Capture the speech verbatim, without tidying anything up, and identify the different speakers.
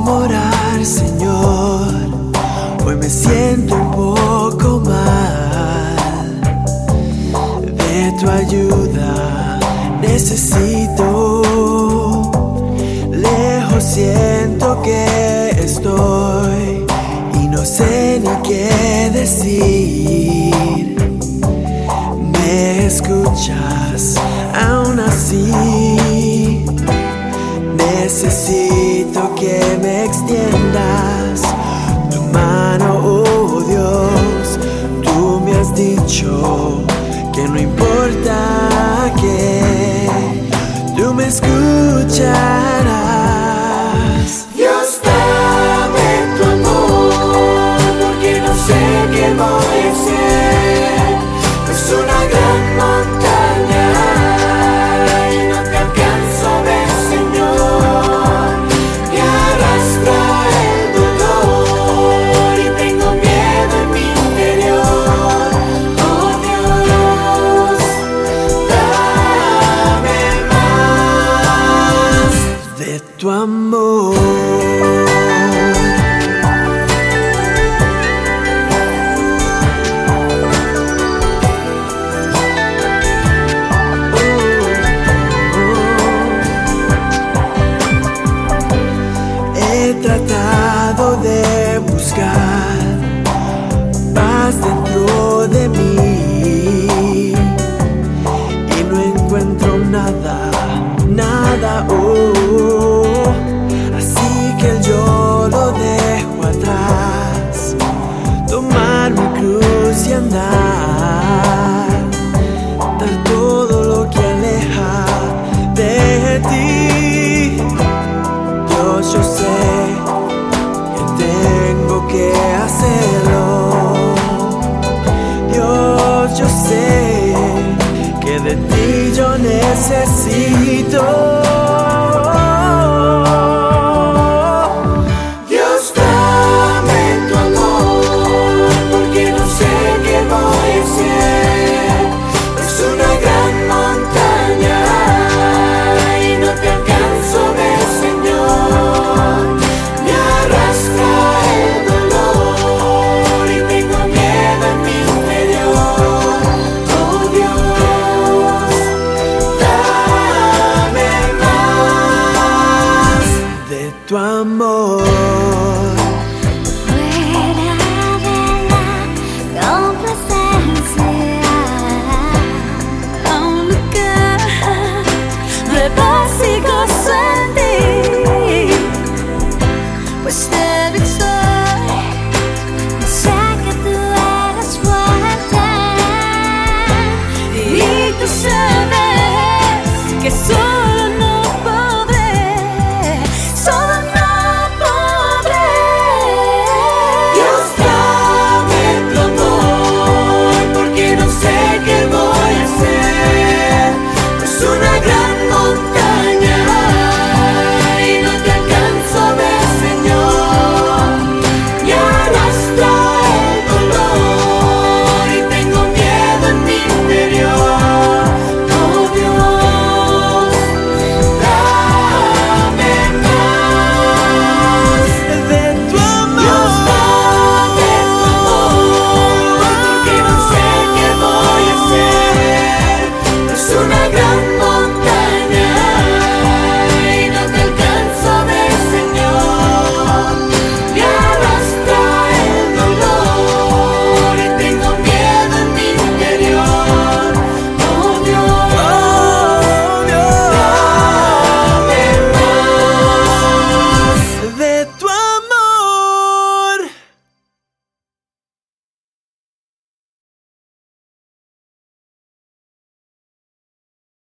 Speaker 1: cómo orar, Señor. Hoy me siento un poco mal. De tu ayuda necesito. Lejos siento que estoy y no sé ni qué decir. ¿Me escuchas aún así? Necesito que me extiendas tu mano, oh Dios. Tú me has dicho que no importa que tú me escucharás.
Speaker 2: Dios, dame tu amor, porque no sé qué voy a hacer. Es una gran montaña y no te alcanzo a ver, Señor. Me arrastra el dolor y tengo miedo en mi interior. Oh Dios, dame más
Speaker 1: de tu amor. He tratado de buscar paz dentro de mí y no encuentro nada, nada, oh. Así que yo lo dejo atrás, tomar mi cruz y andar, dar todo lo que aleja de ti. Dios, yo sé que tengo que hacerlo. Dios, yo sé que de ti yo necesito.
Speaker 2: Dios, dame tu amor, porque no sé qué voy a hacer. Es una gran montaña y no te alcanzo a ver, Señor. Me arrastra el dolor y tengo miedo en mi interior. Oh Dios, dame más
Speaker 1: De tu amor.